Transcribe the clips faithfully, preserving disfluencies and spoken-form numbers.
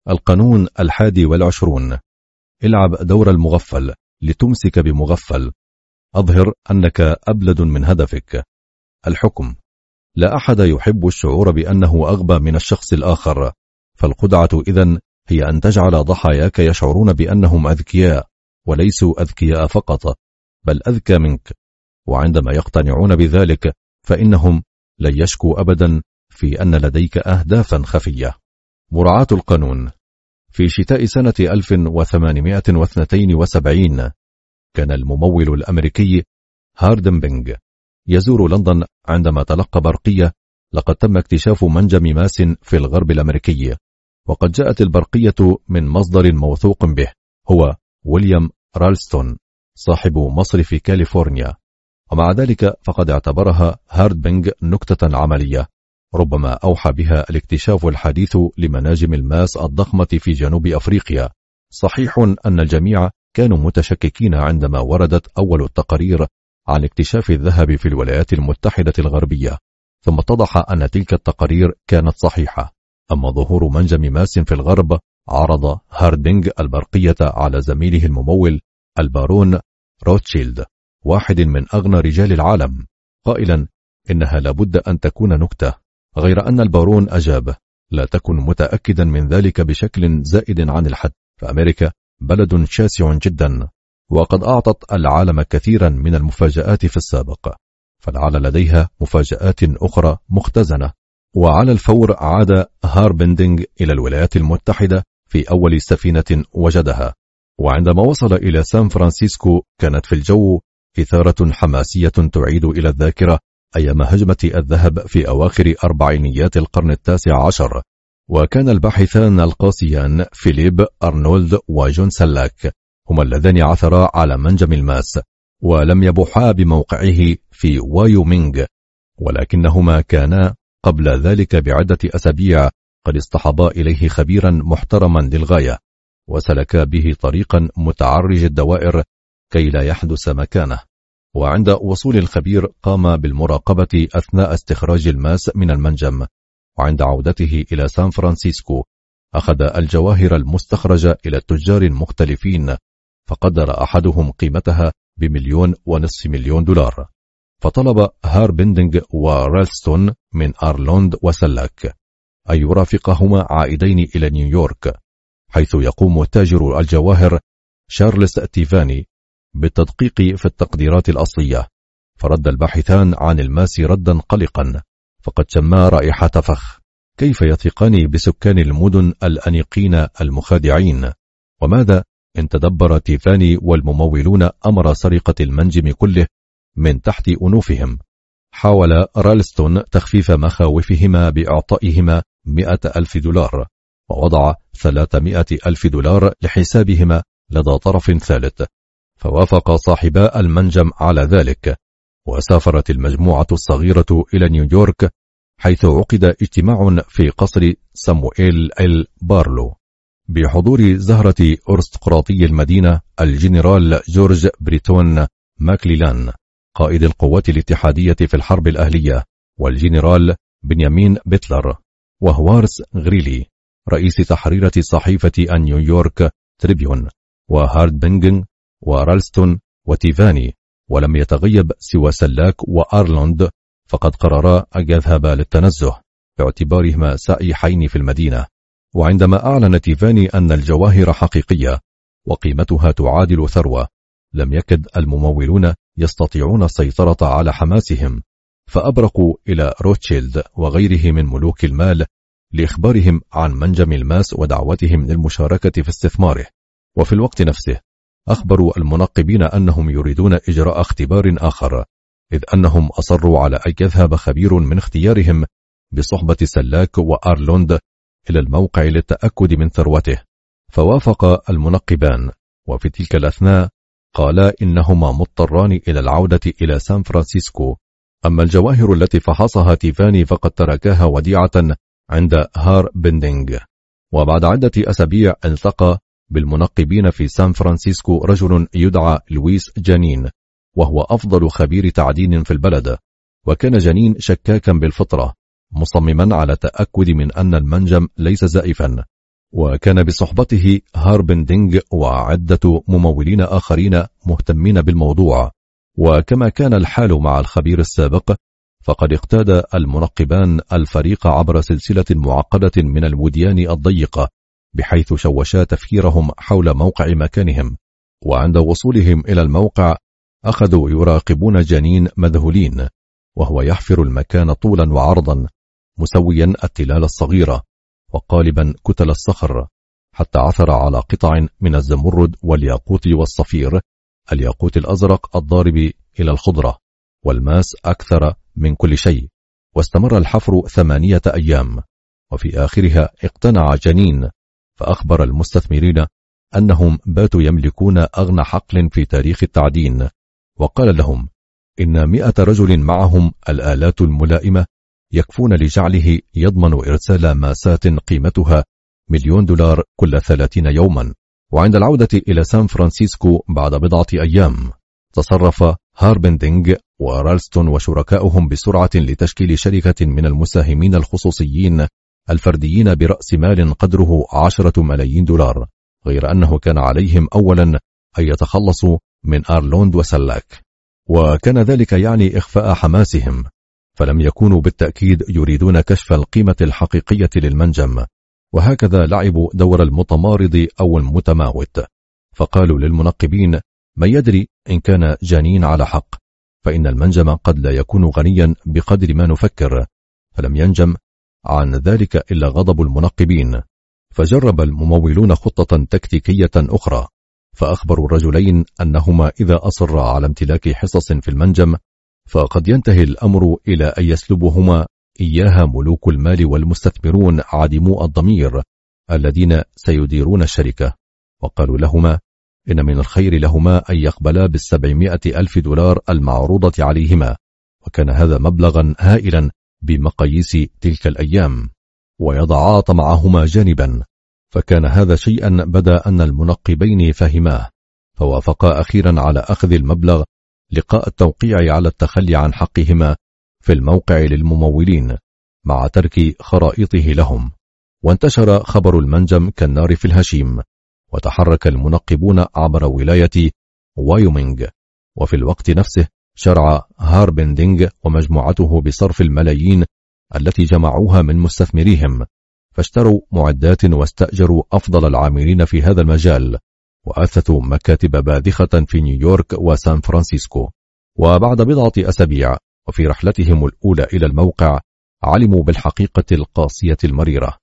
القانون الحادي والعشرون: العب دور المغفل لتمسك بمغفل. أظهر أنك أبلد من هدفك. الحكم: لا أحد يحب الشعور بأنه أغبى من الشخص الآخر، فالخدعة إذن هي أن تجعل ضحاياك يشعرون بأنهم أذكياء، وليسوا أذكياء فقط، بل أذكى منك، وعندما يقتنعون بذلك فإنهم لن يشكوا أبدا في أن لديك أهدافا خفية. مراعاة القانون. في شتاء سنة ألف وثمانمائة واثنين وسبعين كان الممول الأمريكي هاردنبنج يزور لندن عندما تلقى برقية لقد تم اكتشاف منجم ماس في الغرب الأمريكي، وقد جاءت البرقية من مصدر موثوق به هو ويليام رالستون صاحب مصرف كاليفورنيا، ومع ذلك فقد اعتبرها هاردنبنج نكتة عملية ربما أوحى بها الاكتشاف الحديث لمناجم الماس الضخمة في جنوب أفريقيا. صحيح أن الجميع كانوا متشككين عندما وردت أول التقارير عن اكتشاف الذهب في الولايات المتحدة الغربية، ثم اتضح أن تلك التقارير كانت صحيحة. أما ظهور منجم ماس في الغرب عرض هاردنبنج البرقية على زميله الممول البارون روتشيلد، واحد من أغنى رجال العالم، قائلا إنها لابد أن تكون نكتة، غير أن البارون أجاب: لا تكن متأكدا من ذلك بشكل زائد عن الحد، فأمريكا بلد شاسع جدا، وقد أعطت العالم كثيرا من المفاجآت في السابق، فلعل لديها مفاجآت أخرى مختزنة. وعلى الفور عاد هاربندنج إلى الولايات المتحدة في أول سفينة وجدها، وعندما وصل إلى سان فرانسيسكو كانت في الجو إثارة حماسية تعيد إلى الذاكرة أيام هجمة الذهب في أواخر أربعينيات القرن التاسع عشر، وكان الباحثان القاسيان فيليب أرنولد وجون سلاك هما اللذان عثرا على منجم الماس، ولم يبحا بموقعه في وايومينغ، ولكنهما كانا قبل ذلك بعدة أسابيع قد اصطحبا إليه خبيرا محترما للغاية، وسلكا به طريقا متعرج الدوائر كي لا يحدث مكانه. وعند وصول الخبير قام بالمراقبة أثناء استخراج الماس من المنجم، وعند عودته إلى سان فرانسيسكو أخذ الجواهر المستخرجة إلى التجار المختلفين، فقدر أحدهم قيمتها بمليون ونصف مليون دولار. فطلب هاربندنج ورالستون من أرلوند وسلاك أن يرافقهما عائدين إلى نيويورك، حيث يقوم تاجر الجواهر شارلز تيفاني بالتدقيق في التقديرات الأصلية. فرد الباحثان عن الماس ردا قلقا، فقد شما رائحة فخ. كيف يثقان بسكان المدن الأنيقين المخادعين؟ وماذا إن تدبر تيفاني والممولون أمر سرقة المنجم كله من تحت أنوفهم؟ حاول رالستون تخفيف مخاوفهما بإعطائهما مئة ألف دولار، ووضع ثلاثمائة ألف دولار لحسابهما لدى طرف ثالث، فوافق صاحبا المنجم على ذلك، وسافرت المجموعة الصغيرة إلى نيويورك، حيث عقد اجتماع في قصر سامويل إل بارلو بحضور زهرة أرستقراطي المدينة الجنرال جورج بريتون ماكليلان قائد القوات الاتحادية في الحرب الأهلية، والجنرال بنيامين بيتلر، وهوارس غريلي رئيس تحريرة صحيفة نيويورك تريبيون، وهاردنبنج ورالستون وتيفاني، ولم يتغيب سوى سلاك وأرلوند، فقد قررا أن يذهبا للتنزه باعتبارهما سائحين في المدينة. وعندما أعلن تيفاني أن الجواهر حقيقية وقيمتها تعادل ثروة، لم يكد الممولون يستطيعون السيطرة على حماسهم، فأبرقوا إلى روتشيلد وغيره من ملوك المال لإخبارهم عن منجم الماس ودعوتهم للمشاركة في استثماره. وفي الوقت نفسه أخبروا المنقبين أنهم يريدون إجراء اختبار آخر، إذ أنهم أصروا على أن يذهب خبير من اختيارهم بصحبة سلاك وأرلوند إلى الموقع للتأكد من ثروته. فوافق المنقبان، وفي تلك الأثناء قالا إنهما مضطران إلى العودة إلى سان فرانسيسكو. أما الجواهر التي فحصها تيفاني فقد تركاها وديعة عند هاربندنج. وبعد عدة أسابيع التقى بالمنقبين في سان فرانسيسكو رجل يدعى لويس جانين، وهو أفضل خبير تعدين في البلد، وكان جانين شكاكا بالفطرة، مصمما على تأكد من أن المنجم ليس زائفا، وكان بصحبته هاربندينغ وعدة ممولين آخرين مهتمين بالموضوع. وكما كان الحال مع الخبير السابق، فقد اقتاد المنقبان الفريق عبر سلسلة معقدة من الوديان الضيقة، بحيث شوشا تفكيرهم حول موقع مكانهم. وعند وصولهم إلى الموقع أخذوا يراقبون جنين مذهولين، وهو يحفر المكان طولا وعرضا، مسويا التلال الصغيرة وقالبا كتل الصخر، حتى عثر على قطع من الزمرد والياقوت والصفير، الياقوت الأزرق الضارب إلى الخضرة، والماس أكثر من كل شيء. واستمر الحفر ثمانية أيام، وفي آخرها اقتنع جنين، فأخبر المستثمرين أنهم باتوا يملكون أغنى حقل في تاريخ التعدين، وقال لهم إن مئة رجل معهم الآلات الملائمة يكفون لجعله يضمن إرسال ماسات قيمتها مليون دولار كل ثلاثين يوما. وعند العودة إلى سان فرانسيسكو بعد بضعة أيام، تصرف هاربندينغ ورالستون وشركائهم بسرعة لتشكيل شركة من المساهمين الخصوصيين الفرديين برأس مال قدره عشرة ملايين دولار، غير أنه كان عليهم أولا أن يتخلصوا من أرلوند وسلاك، وكان ذلك يعني إخفاء حماسهم، فلم يكونوا بالتأكيد يريدون كشف القيمة الحقيقية للمنجم. وهكذا لعبوا دور المتمارض أو المتماوت، فقالوا للمنقبين: من يدري إن كان جنين على حق، فإن المنجم قد لا يكون غنيا بقدر ما نفكر. فلم ينجم عن ذلك إلا غضب المنقبين، فجرب الممولون خطة تكتيكية أخرى، فأخبروا الرجلين أنهما إذا أصرا على امتلاك حصص في المنجم فقد ينتهي الأمر إلى أن يسلبهما إياها ملوك المال والمستثمرون عديمو الضمير الذين سيديرون الشركة. وقالوا لهما إن من الخير لهما أن يقبلا بالسبعمائة ألف دولار المعروضة عليهما، وكان هذا مبلغا هائلا بمقاييس تلك الأيام، ويضعا طمعهما جانبا. فكان هذا شيئا بدا أن المنقبين فهماه، فوافقا أخيرا على أخذ المبلغ لقاء التوقيع على التخلي عن حقهما في الموقع للممولين مع ترك خرائطه لهم. وانتشر خبر المنجم كالنار في الهشيم، وتحرك المنقبون عبر ولاية وايومينغ. وفي الوقت نفسه شرع هاربندينغ ومجموعته بصرف الملايين التي جمعوها من مستثمريهم، فاشتروا معدات واستأجروا أفضل العاملين في هذا المجال، وأثثوا مكاتب باذخة في نيويورك وسان فرانسيسكو. وبعد بضعة أسابيع وفي رحلتهم الأولى إلى الموقع علموا بالحقيقة القاسية المريرة،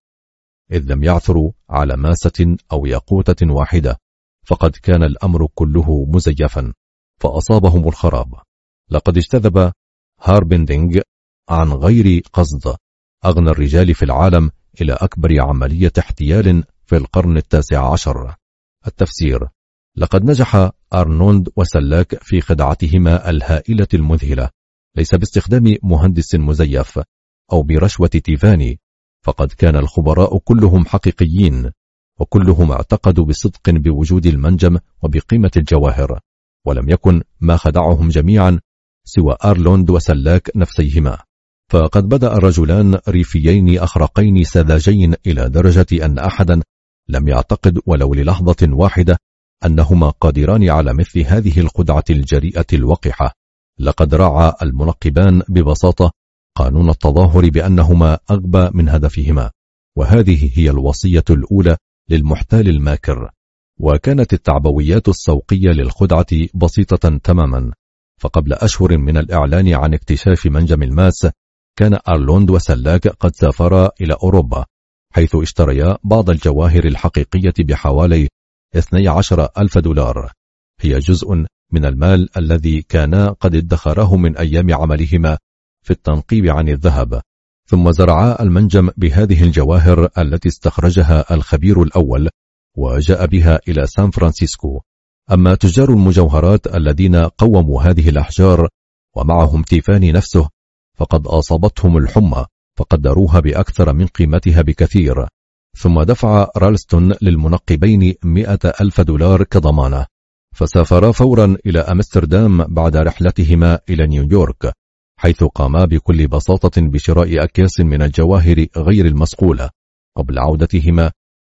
إذ لم يعثروا على ماسة أو ياقوتة واحدة، فقد كان الأمر كله مزيفا، فأصابهم الخراب. لقد اجتذب هاربندينغ عن غير قصد أغنى الرجال في العالم إلى أكبر عملية احتيال في القرن التاسع عشر. التفسير: لقد نجح أرنولد وسلاك في خدعتهما الهائلة المذهلة، ليس باستخدام مهندس مزيف أو برشوة تيفاني، فقد كان الخبراء كلهم حقيقيين، وكلهم اعتقدوا بصدق بوجود المنجم وبقيمة الجواهر، ولم يكن ما خدعهم جميعا سوى أرلوند وسلاك نفسيهما. فقد بدأ الرجلان ريفيين أخرقين سذاجين إلى درجة أن أحدا لم يعتقد ولو للحظة واحدة أنهما قادران على مثل هذه الخدعة الجريئة الوقحة. لقد راعى المنقبان ببساطة قانون التظاهر بأنهما أغبى من هدفهما، وهذه هي الوصية الأولى للمحتال الماكر. وكانت التعبويات السوقية للخدعة بسيطة تماما، فقبل أشهر من الإعلان عن اكتشاف منجم الماس كان أرلوند وسلاك قد سافرا إلى أوروبا، حيث اشتريا بعض الجواهر الحقيقية بحوالي اثني عشر ألف دولار، هي جزء من المال الذي كانا قد ادخراه من أيام عملهما في التنقيب عن الذهب. ثم زرعا المنجم بهذه الجواهر التي استخرجها الخبير الأول وجاء بها إلى سان فرانسيسكو. أما تجار المجوهرات الذين قوموا هذه الأحجار ومعهم تيفاني نفسه فقد أصابتهم الحمى، فقدروها بأكثر من قيمتها بكثير. ثم دفع رالستون للمنقبين مئة ألف دولار كضمانة، فسافرا فورا إلى أمستردام بعد رحلتهما إلى نيويورك، حيث قاما بكل بساطة بشراء أكياس من الجواهر غير المصقولة قبل عودتهما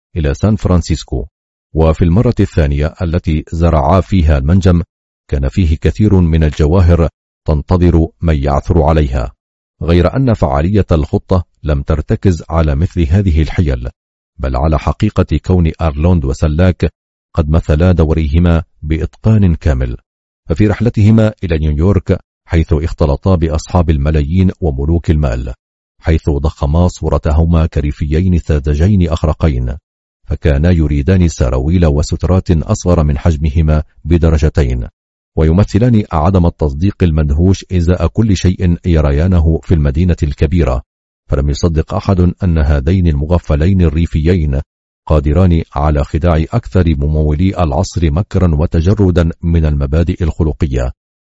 إلى سان فرانسيسكو. وفي المرة الثانية التي زرعا فيها المنجم كان فيه كثير من الجواهر تنتظر من يعثر عليها، غير أن فعالية الخطة لم ترتكز على مثل هذه الحيل، بل على حقيقة كون أرلوند وسلاك قد مثلا دوريهما بإتقان كامل. ففي رحلتهما إلى نيويورك، حيث اختلطا بأصحاب الملايين وملوك المال، حيث ضخما صورتهما كريفيين ساذجين أخرقين، فكانا يريدان سراويل وسترات أصغر من حجمهما بدرجتين، ويمثلان عدم التصديق المدهوش إزاء كل شيء يريانه في المدينة الكبيرة. فلم يصدق أحد أن هذين المغفلين الريفيين قادران على خداع أكثر ممولي العصر مكرا وتجردا من المبادئ الخلقية.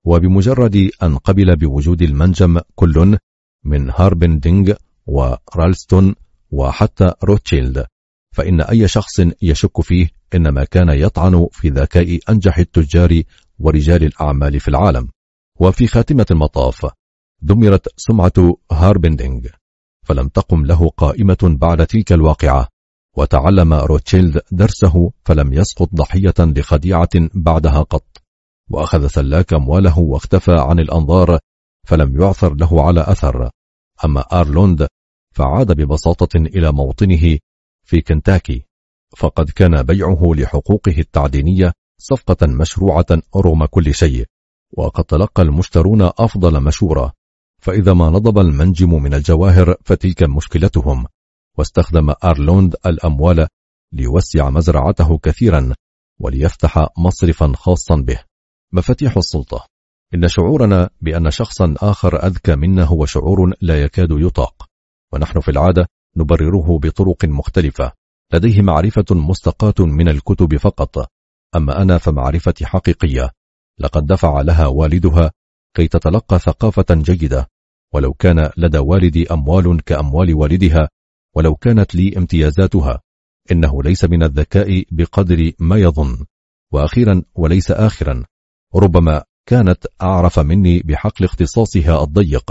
وبمجرد أن قبل بوجود المنجم كل من هاربندينغ ورالستون وحتى روتشيلد، فإن أي شخص يشك فيه إنما كان يطعن في ذكاء أنجح التجار ورجال الأعمال في العالم. وفي خاتمة المطاف دمرت سمعة هاربندينغ، فلم تقم له قائمة بعد تلك الواقعة، وتعلم روتشيلد درسه فلم يسقط ضحية لخديعة بعدها قط، وأخذ سلاك أمواله واختفى عن الأنظار فلم يعثر له على أثر. أما أرلوند فعاد ببساطة إلى موطنه في كنتاكي، فقد كان بيعه لحقوقه التعدينية صفقة مشروعة رغم كل شيء، وقد تلقى المشترون أفضل مشورة. فإذا ما نضب المنجم من الجواهر فتلك مشكلتهم، واستخدم أرلوند الأموال ليوسع مزرعته كثيرا وليفتح مصرفا خاصا به. مفاتيح السلطة. إن شعورنا بأن شخصا آخر أذكى منا هو شعور لا يكاد يطاق، ونحن في العادة نبرره بطرق مختلفة. لديه معرفة مستقاة من الكتب فقط، أما أنا فمعرفتي حقيقية، لقد دفع لها والدها كي تتلقى ثقافة جيدة، ولو كان لدى والدي أموال كأموال والدها، ولو كانت لي امتيازاتها، إنه ليس من الذكاء بقدر ما يظن. وأخيرا وليس آخرا، ربما كانت أعرف مني بحقل اختصاصها الضيق،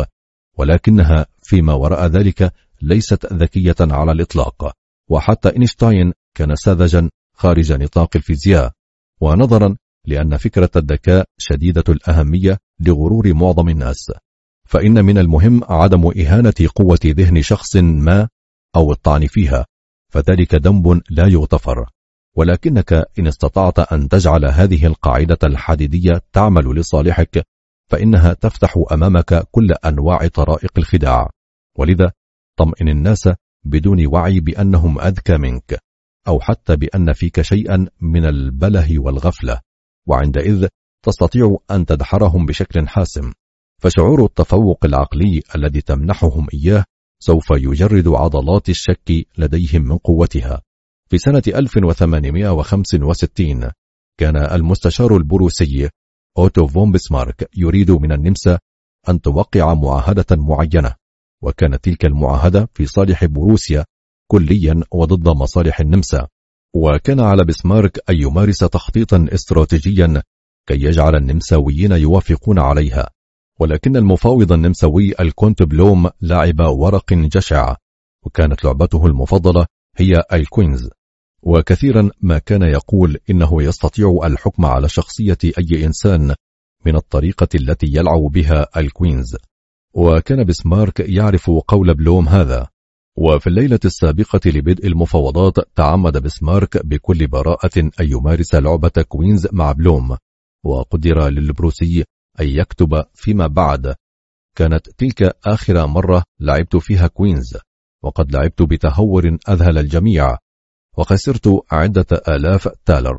ولكنها فيما وراء ذلك ليست ذكية على الإطلاق. وحتى إينشتاين كان ساذجا خارج نطاق الفيزياء. ونظرا لأن فكرة الذكاء شديدة الأهمية لغرور معظم الناس، فإن من المهم عدم إهانة قوة ذهن شخص ما أو الطعن فيها، فذلك ذنب لا يغتفر. ولكنك إن استطعت أن تجعل هذه القاعدة الحديدية تعمل لصالحك، فإنها تفتح أمامك كل أنواع طرائق الخداع. ولذا طمئن الناس بدون وعي بأنهم أذكى منك، أو حتى بأن فيك شيئا من البله والغفلة، وعندئذ تستطيع أن تدحرهم بشكل حاسم. فشعور التفوق العقلي الذي تمنحهم إياه سوف يجرد عضلات الشك لديهم من قوتها. في سنة ألف وثمانمائة وخمسة وستين كان المستشار البروسي أوتو فون بسمارك يريد من النمسا أن توقع معاهدة معينة، وكانت تلك المعاهدة في صالح بروسيا كليا وضد مصالح النمسا. وكان على بسمارك أن يمارس تخطيطا استراتيجيا كي يجعل النمساويين يوافقون عليها، ولكن المفاوض النمساوي الكونت بلوم لعب ورق جشع، وكانت لعبته المفضلة هي الكوينز، وكثيرا ما كان يقول إنه يستطيع الحكم على شخصية أي إنسان من الطريقة التي يلعب بها الكوينز. وكان بسمارك يعرف قول بلوم هذا. وفي الليلة السابقة لبدء المفاوضات تعمد بسمارك بكل براءة أن يمارس لعبة كوينز مع بلوم، وقدر للبروسي أن يكتب فيما بعد: كانت تلك آخر مرة لعبت فيها كوينز، وقد لعبت بتهور أذهل الجميع، وخسرت عدة آلاف تالر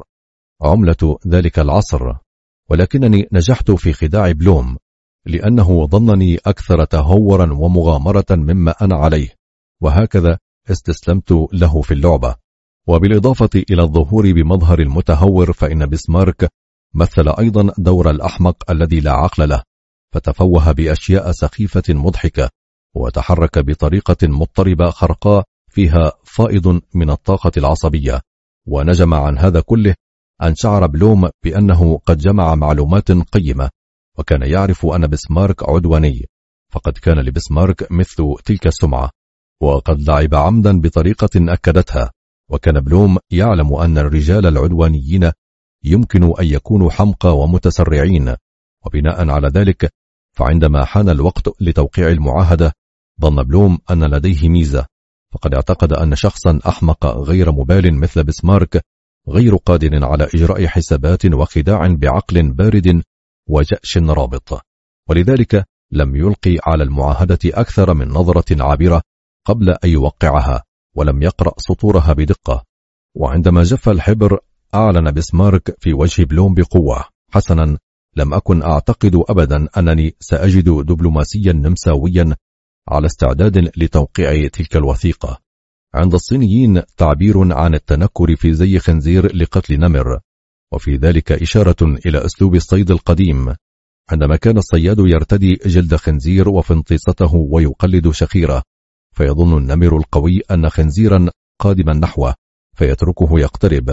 عملة ذلك العصر، ولكنني نجحت في خداع بلوم لأنه ظنني أكثر تهورا ومغامرة مما أنا عليه، وهكذا استسلمت له في اللعبة. وبالإضافة إلى الظهور بمظهر المتهور، فإن بسمارك مثل أيضا دور الأحمق الذي لا عقل له، فتفوه بأشياء سخيفة مضحكة، وتحرك بطريقة مضطربة خرقاء فيها فائض من الطاقة العصبية. ونجم عن هذا كله أن شعر بلوم بأنه قد جمع معلومات قيمة، وكان يعرف أن بسمارك عدواني، فقد كان لبسمارك مثل تلك السمعة، وقد لعب عمدا بطريقة أكدتها، وكان بلوم يعلم أن الرجال العدوانيين يمكن أن يكونوا حمقى ومتسرعين، وبناء على ذلك فعندما حان الوقت لتوقيع المعاهدة ظن بلوم أن لديه ميزة، فقد اعتقد أن شخصا أحمق غير مبال مثل بسمارك غير قادر على إجراء حسابات وخداع بعقل بارد وجأش رابط، ولذلك لم يلقي على المعاهدة أكثر من نظرة عابرة قبل أن يوقعها، ولم يقرأ سطورها بدقة. وعندما جف الحبر أعلن بسمارك في وجه بلوم بقوة: حسنا، لم أكن أعتقد أبدا أنني سأجد دبلوماسيا نمساويا على استعداد لتوقيع تلك الوثيقة. عند الصينيين تعبير عن التنكر في زي خنزير لقتل نمر، وفي ذلك إشارة إلى أسلوب الصيد القديم، عندما كان الصياد يرتدي جلد خنزير وفنطيسته ويقلد شخيره، فيظن النمر القوي أن خنزيرا قادما نحوه فيتركه يقترب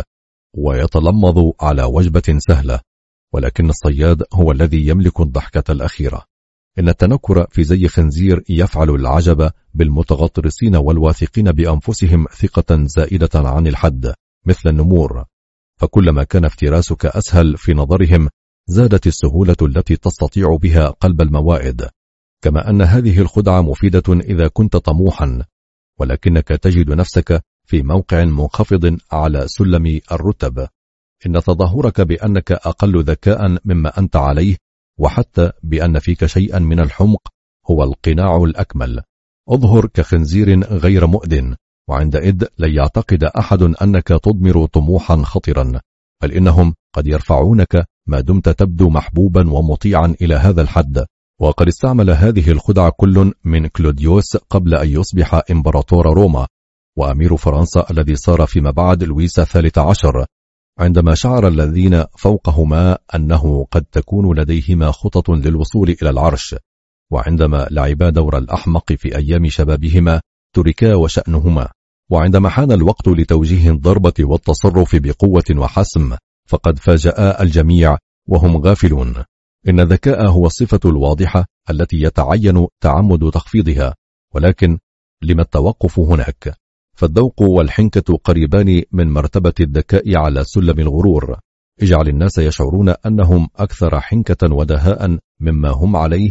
ويتلمض على وجبة سهلة، ولكن الصياد هو الذي يملك الضحكة الأخيرة. إن التنكر في زي خنزير يفعل العجب بالمتغطرسين والواثقين بأنفسهم ثقة زائدة عن الحد مثل النمور، فكلما كان افتراسك أسهل في نظرهم زادت السهولة التي تستطيع بها قلب الموائد، كما أن هذه الخدعة مفيدة إذا كنت طموحا، ولكنك تجد نفسك في موقع منخفض على سلم الرتب. إن تظاهرك بأنك أقل ذكاء مما أنت عليه، وحتى بأن فيك شيئا من الحمق، هو القناع الأكمل. اظهر كخنزير غير مؤذن، وعندئذ لن يعتقد أحد أنك تضمر طموحا خطرا، بل إنهم قد يرفعونك ما دمت تبدو محبوبا ومطيعا إلى هذا الحد. وقد استعمل هذه الخدعة كل من كلوديوس قبل أن يصبح إمبراطور روما وأمير فرنسا الذي صار فيما بعد لويس الثالث عشر، عندما شعر الذين فوقهما أنه قد تكون لديهما خطط للوصول إلى العرش، وعندما لعبا دور الأحمق في أيام شبابهما تركا وشأنهما، وعندما حان الوقت لتوجيه الضربة والتصرف بقوة وحسم فقد فاجأ الجميع وهم غافلون. إن الذكاء هو الصفة الواضحة التي يتعين تعمد تخفيضها، ولكن لما التوقف هناك؟ فالذوق والحنكة قريبان من مرتبة الذكاء على سلم الغرور. اجعل الناس يشعرون أنهم أكثر حنكة ودهاء مما هم عليه،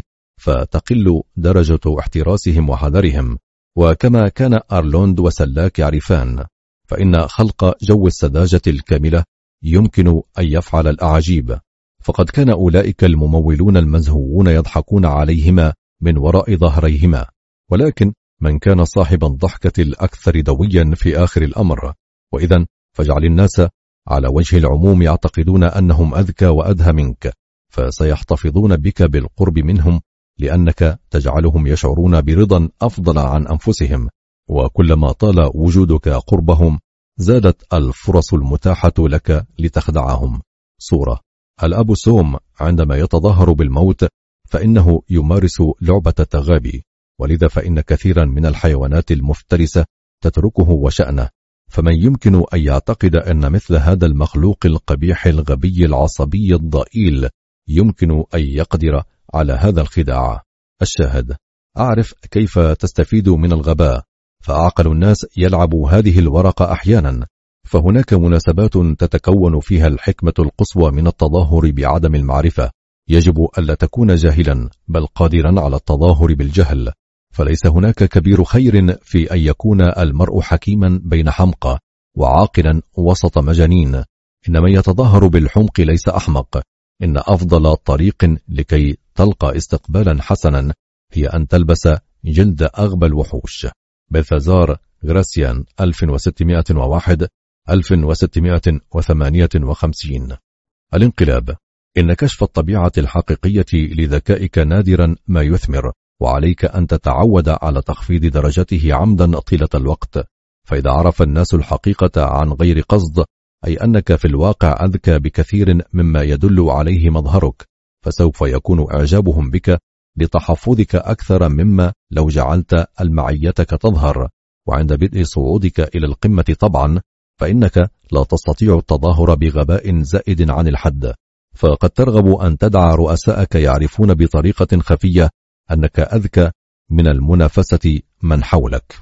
فتقل درجة احتراسهم وحذرهم. وكما كان أرلوند وسلاك يعرفان، فإن خلق جو السذاجة الكاملة يمكن أن يفعل الأعاجيب، فقد كان أولئك الممولون المزهوون يضحكون عليهما من وراء ظهريهما، ولكن من كان صاحب الضحكة الأكثر دويا في آخر الأمر. وإذا فاجعل الناس على وجه العموم يعتقدون أنهم أذكى وأدهى منك، فسيحتفظون بك بالقرب منهم، لأنك تجعلهم يشعرون برضا أفضل عن أنفسهم، وكلما طال وجودك قربهم زادت الفرص المتاحة لك لتخدعهم. صورة: الأب سوم عندما يتظاهر بالموت فإنه يمارس لعبة التغابي، ولذا فإن كثيرا من الحيوانات المفترسة تتركه وشأنه، فمن يمكن أن يعتقد أن مثل هذا المخلوق القبيح الغبي العصبي الضئيل يمكن أن يقدر على هذا الخداع؟ الشاهد: أعرف كيف تستفيد من الغباء، فأعقل الناس يلعب هذه الورقة أحيانا، فهناك مناسبات تتكون فيها الحكمة القصوى من التظاهر بعدم المعرفة. يجب ألا تكون جاهلا، بل قادرا على التظاهر بالجهل، فليس هناك كبير خير في أن يكون المرء حكيما بين حمقى، وعاقلا وسط مجانين. إن من يتظاهر بالحمق ليس أحمق. إن أفضل طريق لكي تلقى استقبالا حسنا هي أن تلبس جلد أغبى الوحوش. بلثازار غراسيان ألف وستمائة وواحد ألف وستمائة وثمانية وخمسين. الانقلاب: إن كشف الطبيعة الحقيقية لذكائك نادرا ما يثمر، وعليك أن تتعود على تخفيض درجته عمدا طيلة الوقت، فإذا عرف الناس الحقيقة عن غير قصد، أي أنك في الواقع أذكى بكثير مما يدل عليه مظهرك، فسوف يكون إعجابهم بك لتحفظك أكثر مما لو جعلت المعيتك تظهر. وعند بدء صعودك إلى القمة طبعا فإنك لا تستطيع التظاهر بغباء زائد عن الحد، فقد ترغب أن تدع رؤساءك يعرفون بطريقة خفية أنك أذكى من المنافسة من حولك.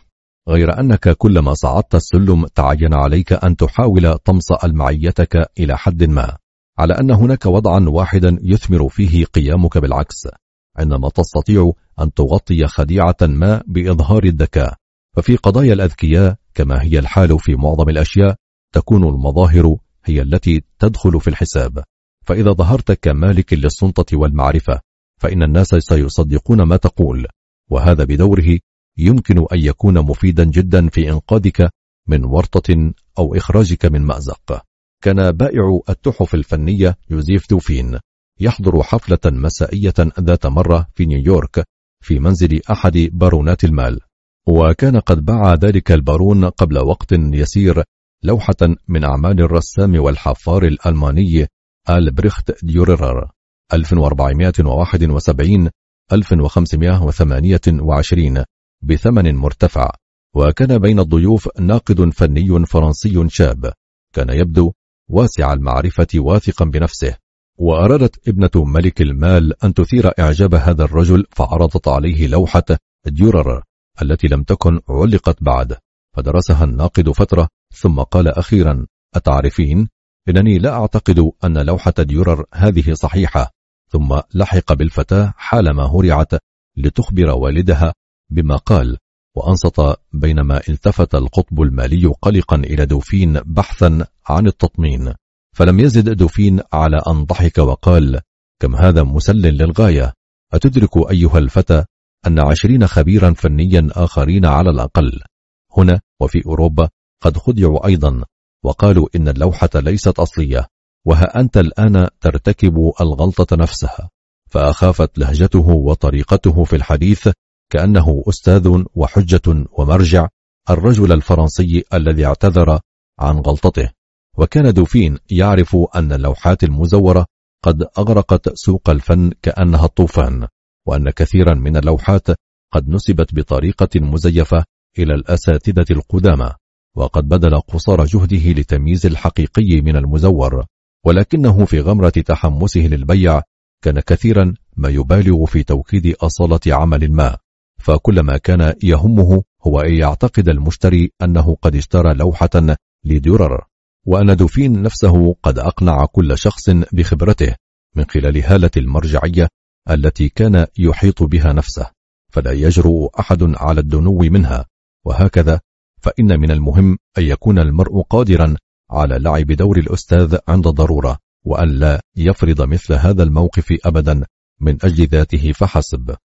غير أنك كلما صعدت السلم تعين عليك أن تحاول طمس ألمعيتك إلى حد ما، على أن هناك وضعا واحدا يثمر فيه قيامك بالعكس، عندما تستطيع أن تغطي خديعة ما بإظهار الذكاء. ففي قضايا الأذكياء كما هي الحال في معظم الأشياء تكون المظاهر هي التي تدخل في الحساب، فإذا ظهرت كمالك للسلطة والمعرفة فإن الناس سيصدقون ما تقول، وهذا بدوره يمكن أن يكون مفيدا جدا في إنقاذك من ورطة أو إخراجك من مأزق. كان بائع التحف الفنية يوزيف دوفين يحضر حفلة مسائية ذات مرة في نيويورك في منزل أحد بارونات المال، وكان قد باع ذلك البارون قبل وقت يسير لوحة من أعمال الرسام والحفار الألماني ألبريخت ديورر ألف وأربعمائة وواحد وسبعين إلى ألف وخمسمائة وثمانية وعشرين بثمن مرتفع. وكان بين الضيوف ناقد فني فرنسي شاب كان يبدو واسع المعرفة واثقا بنفسه، وأرادت ابنة ملك المال أن تثير إعجاب هذا الرجل، فعرضت عليه لوحة ديورر التي لم تكن علقت بعد، فدرسها الناقد فترة ثم قال أخيرا: أتعرفين، إنني لا أعتقد أن لوحة ديورر هذه صحيحة. ثم لحق بالفتاة حالما هرعت لتخبر والدها بما قال، وأنصت بينما التفت القطب المالي قلقا إلى دوفين بحثا عن التطمين، فلم يزد دوفين على أن ضحك وقال: كم هذا مسل للغاية، أتدرك أيها الفتى أن عشرين خبيرا فنيا آخرين على الأقل هنا وفي أوروبا قد خدعوا أيضا وقالوا إن اللوحة ليست أصلية، وها أنت الآن ترتكب الغلطة نفسها. فأخافت لهجته وطريقته في الحديث كأنه أستاذ وحجة ومرجع الرجل الفرنسي الذي اعتذر عن غلطته. وكان دوفين يعرف أن اللوحات المزورة قد أغرقت سوق الفن كأنها الطوفان، وأن كثيرا من اللوحات قد نسبت بطريقة مزيفة إلى الأساتذة القدامى، وقد بذل قصارى جهده لتمييز الحقيقي من المزور، ولكنه في غمرة تحمسه للبيع كان كثيرا ما يبالغ في توكيد أصالة عمل ما، فكل ما كان يهمه هو أن يعتقد المشتري أنه قد اشترى لوحة لديورر، وأن دوفين نفسه قد أقنع كل شخص بخبرته من خلال هالة المرجعية التي كان يحيط بها نفسه، فلا يجرؤ أحد على الدنو منها. وهكذا فإن من المهم أن يكون المرء قادرا على لعب دور الأستاذ عند ضرورة، وأن لا يفرض مثل هذا الموقف أبدا من أجل ذاته فحسب.